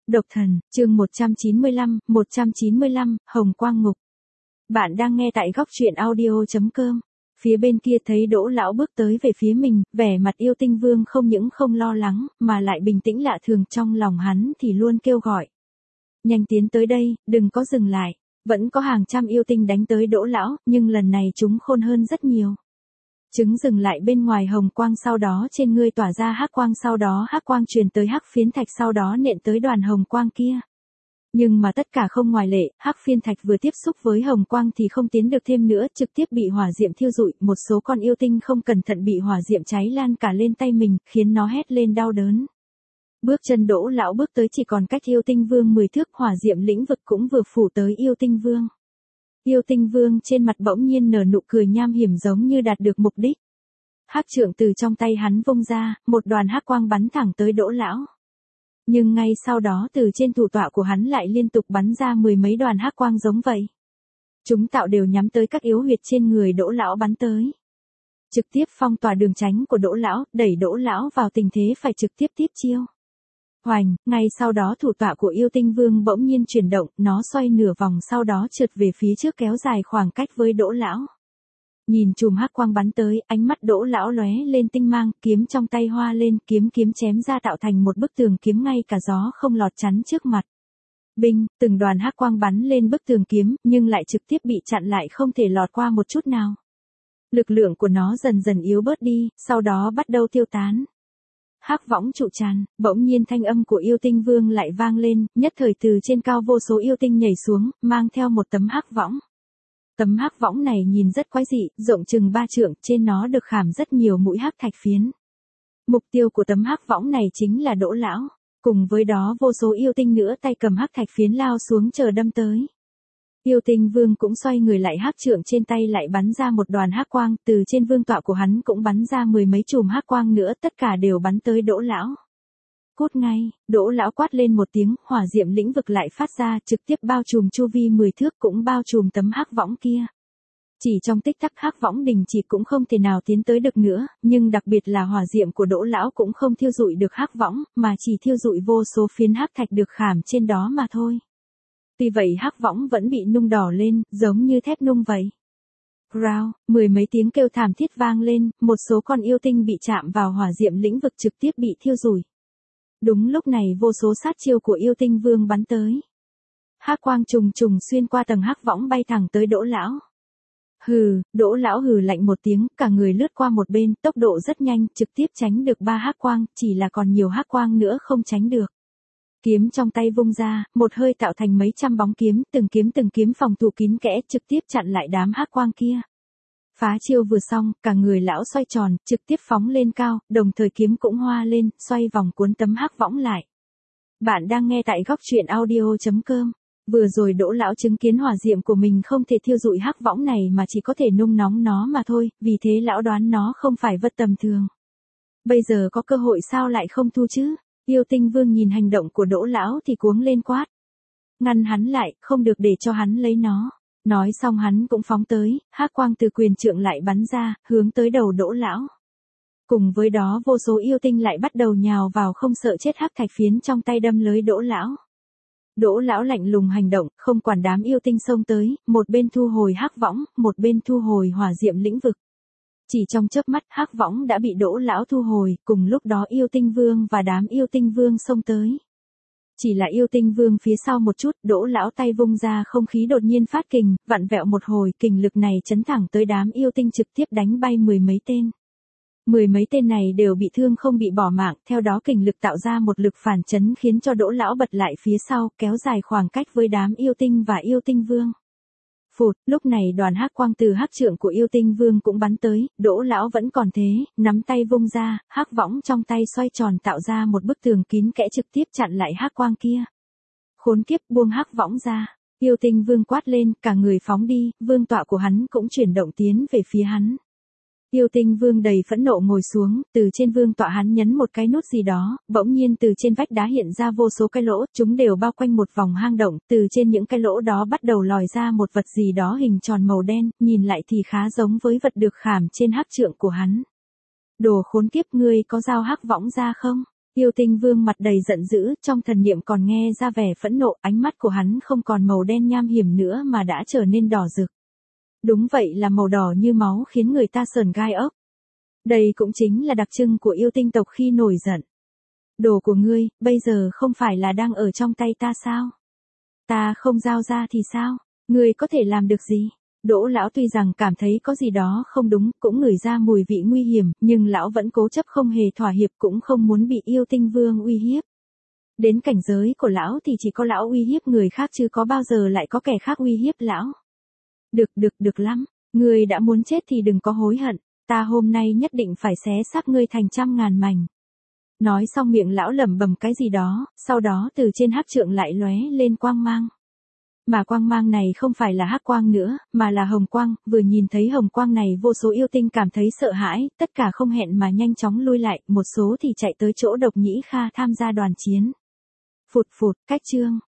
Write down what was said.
Độc thần, chương 195, Hồng Quang Ngục. Bạn đang nghe tại góc truyện audio.com. Phía bên kia thấy Đỗ lão bước tới về phía mình, vẻ mặt Yêu Tinh Vương không những không lo lắng, mà lại bình tĩnh lạ thường, trong lòng hắn thì luôn kêu gọi. Nhanh tiến tới đây, đừng có dừng lại. Vẫn có hàng trăm yêu tinh đánh tới Đỗ lão, nhưng lần này chúng khôn hơn rất nhiều. Chúng dừng lại bên ngoài hồng quang, sau đó trên ngươi tỏa ra hắc quang, sau đó hắc quang truyền tới hắc phiến thạch, sau đó nện tới đoàn hồng quang kia. Nhưng mà tất cả không ngoại lệ, hắc phiến thạch vừa tiếp xúc với hồng quang thì không tiến được thêm nữa, trực tiếp bị hỏa diệm thiêu rụi, một số con yêu tinh không cẩn thận bị hỏa diệm cháy lan cả lên tay mình, khiến nó hét lên đau đớn. Bước chân Đỗ lão bước tới chỉ còn cách Yêu Tinh Vương 10 thước, hỏa diệm lĩnh vực cũng vừa phủ tới Yêu Tinh Vương. Yêu Tinh Vương trên mặt bỗng nhiên nở nụ cười nham hiểm, giống như đạt được mục đích. Hắc trượng từ trong tay hắn vung ra, một đoàn hắc quang bắn thẳng tới Đỗ lão. Nhưng ngay sau đó từ trên thủ tọa của hắn lại liên tục bắn ra mười mấy đoàn hắc quang giống vậy. Chúng tạo đều nhắm tới các yếu huyệt trên người Đỗ lão bắn tới. Trực tiếp phong tỏa đường tránh của Đỗ lão, đẩy Đỗ lão vào tình thế phải trực tiếp tiếp chiêu. Hoành, ngay sau đó thủ tọa của Yêu Tinh Vương bỗng nhiên chuyển động, nó xoay nửa vòng sau đó trượt về phía trước, kéo dài khoảng cách với Đỗ lão. Nhìn chùm hắc quang bắn tới, ánh mắt Đỗ lão lóe lên tinh mang, kiếm trong tay hoa lên, kiếm chém ra tạo thành một bức tường kiếm, ngay cả gió không lọt chắn trước mặt. Binh, từng đoàn hắc quang bắn lên bức tường kiếm, nhưng lại trực tiếp bị chặn lại, không thể lọt qua một chút nào. Lực lượng của nó dần dần yếu bớt đi, sau đó bắt đầu tiêu tán. Hắc võng trụ tràn, bỗng nhiên thanh âm của Yêu Tinh Vương lại vang lên, nhất thời từ trên cao vô số yêu tinh nhảy xuống, mang theo một tấm hắc võng. Tấm hắc võng này nhìn rất quái dị, rộng chừng 3 trượng, trên nó được khảm rất nhiều mũi hắc thạch phiến. Mục tiêu của tấm hắc võng này chính là Đỗ lão, cùng với đó vô số yêu tinh nữa tay cầm hắc thạch phiến lao xuống chờ đâm tới. Yêu Tinh Vương cũng xoay người lại, hắc trượng trên tay lại bắn ra một đoàn hắc quang, từ trên vương tọa của hắn cũng bắn ra mười mấy chùm hắc quang nữa, tất cả đều bắn tới Đỗ lão. Cút ngay, Đỗ lão quát lên một tiếng, hỏa diệm lĩnh vực lại phát ra, trực tiếp bao trùm chu vi 10 thước, cũng bao trùm tấm hắc võng kia. Chỉ trong tích tắc hắc võng đình chỉ, cũng không thể nào tiến tới được nữa, nhưng đặc biệt là hỏa diệm của Đỗ lão cũng không thiêu rụi được hắc võng, mà chỉ thiêu rụi vô số phiến hắc thạch được khảm trên đó mà thôi. Tuy vậy hắc võng vẫn bị nung đỏ lên, giống như thép nung vậy. Rao, mười mấy tiếng kêu thảm thiết vang lên, một số con yêu tinh bị chạm vào hỏa diệm lĩnh vực trực tiếp bị thiêu rụi. Đúng lúc này vô số sát chiêu của Yêu Tinh Vương bắn tới. Hắc quang trùng trùng xuyên qua tầng hắc võng bay thẳng tới Đỗ lão. Hừ, Đỗ lão hừ lạnh một tiếng, cả người lướt qua một bên, tốc độ rất nhanh, trực tiếp tránh được 3 hắc quang, chỉ là còn nhiều hắc quang nữa không tránh được. Kiếm trong tay vung ra, một hơi tạo thành mấy trăm bóng kiếm, từng kiếm phòng thủ kín kẽ, trực tiếp chặn lại đám hắc quang kia. Phá chiêu vừa xong, cả người lão xoay tròn, trực tiếp phóng lên cao, đồng thời kiếm cũng hoa lên, xoay vòng cuốn tấm hắc võng lại. Bạn đang nghe tại góc truyện audio.com. Vừa rồi Đỗ lão chứng kiến hỏa diệm của mình không thể thiêu rụi hắc võng này mà chỉ có thể nung nóng nó mà thôi, vì thế lão đoán nó không phải vật tầm thường. Bây giờ có cơ hội sao lại không thu chứ? Yêu Tinh Vương nhìn hành động của Đỗ lão thì cuống lên quát. Ngăn hắn lại, không được để cho hắn lấy nó. Nói xong hắn cũng phóng tới, hắc quang từ quyền trượng lại bắn ra, hướng tới đầu Đỗ lão. Cùng với đó vô số yêu tinh lại bắt đầu nhào vào, không sợ chết, hắc thạch phiến trong tay đâm lưới Đỗ lão. Đỗ lão lạnh lùng hành động, không quản đám yêu tinh xông tới, một bên thu hồi hắc võng, một bên thu hồi hỏa diệm lĩnh vực. Chỉ trong chớp mắt hắc võng đã bị Đỗ lão thu hồi, cùng lúc đó Yêu Tinh Vương và đám Yêu Tinh Vương xông tới. Chỉ là Yêu Tinh Vương phía sau một chút, Đỗ lão tay vung ra, không khí đột nhiên phát kình, vặn vẹo một hồi, kình lực này chấn thẳng tới đám yêu tinh, trực tiếp đánh bay mười mấy tên. Mười mấy tên này đều bị thương không bị bỏ mạng, theo đó kình lực tạo ra một lực phản chấn khiến cho Đỗ lão bật lại phía sau, kéo dài khoảng cách với đám yêu tinh và Yêu Tinh Vương. Phụt, lúc này đoàn hắc quang từ hắc trượng của Yêu Tinh Vương cũng bắn tới, Đỗ lão vẫn còn thế, nắm tay vung ra, hắc võng trong tay xoay tròn tạo ra một bức tường kín kẽ, trực tiếp chặn lại hắc quang kia. Khốn kiếp, buông hắc võng ra. Yêu Tinh Vương quát lên, cả người phóng đi, vương tọa của hắn cũng chuyển động tiến về phía hắn. Yêu Tinh Vương đầy phẫn nộ ngồi xuống, từ trên vương tọa hắn nhấn một cái nút gì đó, bỗng nhiên từ trên vách đá hiện ra vô số cái lỗ, chúng đều bao quanh một vòng hang động, từ trên những cái lỗ đó bắt đầu lòi ra một vật gì đó hình tròn màu đen, nhìn lại thì khá giống với vật được khảm trên hắc trượng của hắn. Đồ khốn kiếp, ngươi có dao hắc võng ra không? Yêu Tinh Vương mặt đầy giận dữ, trong thần niệm còn nghe ra vẻ phẫn nộ, ánh mắt của hắn không còn màu đen nham hiểm nữa mà đã trở nên đỏ rực. Đúng vậy, là màu đỏ như máu, khiến người ta sởn gai ốc. Đây cũng chính là đặc trưng của yêu tinh tộc khi nổi giận. Đồ của ngươi, bây giờ không phải là đang ở trong tay ta sao? Ta không giao ra thì sao? Ngươi có thể làm được gì? Đỗ lão tuy rằng cảm thấy có gì đó không đúng, cũng ngửi ra mùi vị nguy hiểm, nhưng lão vẫn cố chấp không hề thỏa hiệp, cũng không muốn bị yêu tinh vương uy hiếp. Đến cảnh giới của lão thì chỉ có lão uy hiếp người khác chứ có bao giờ lại có kẻ khác uy hiếp lão. Được lắm, ngươi đã muốn chết thì đừng có hối hận, ta hôm nay nhất định phải xé xác ngươi thành trăm ngàn mảnh. Nói xong miệng lão lẩm bẩm cái gì đó, sau đó từ trên hắc trượng lại lóe lên quang mang. Mà quang mang này không phải là hắc quang nữa, mà là hồng quang, vừa nhìn thấy hồng quang này vô số yêu tinh cảm thấy sợ hãi, tất cả không hẹn mà nhanh chóng lui lại, một số thì chạy tới chỗ Độc Nhĩ Kha tham gia đoàn chiến. Phụt, cách chương.